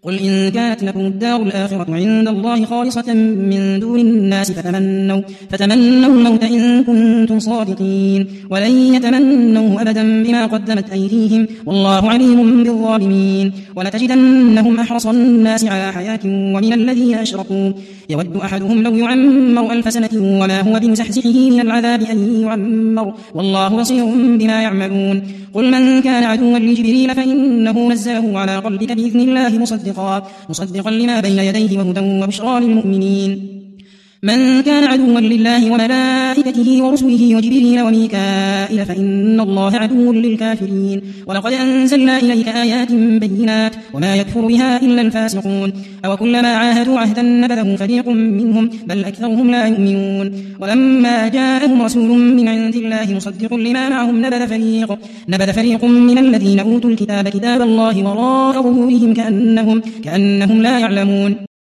قل إن كانت لكم الدار الآخرة عند الله خالصة من دون الناس فتمنوا الموت إن كنتم صادقين ولن يتمنوه أبدا بما قدمت أيديهم والله عليم بالظالمين ولتجدنهم أحرص الناس على حياة ومن الذين أشركوا يود أحدهم لو يعمر 1000 سنة وما هو بمزحزحه من العذاب أن يعمر والله بصير بما يعملون قل من كان عدوا لجبريل فإنه نزله على قلبك بإذن الله مصدقا لما بين يديه وهدى وبشرى للمؤمنين من كان عدوا لله وملائكته ورسله وجبريل وميكائيل فإن الله عدو للكافرين ولقد أنزلنا إليك آيات بينات وما يكفر بها إلا الفاسقون أو كلما عاهدوا عهدا نبذه فريق منهم بل أكثرهم لا يؤمنون ولما جاءهم رسول من عند الله مصدق لما معهم نبذ فريق من الذين أوتوا الكتاب كتاب الله وراء ظهورهم كأنهم لا يعلمون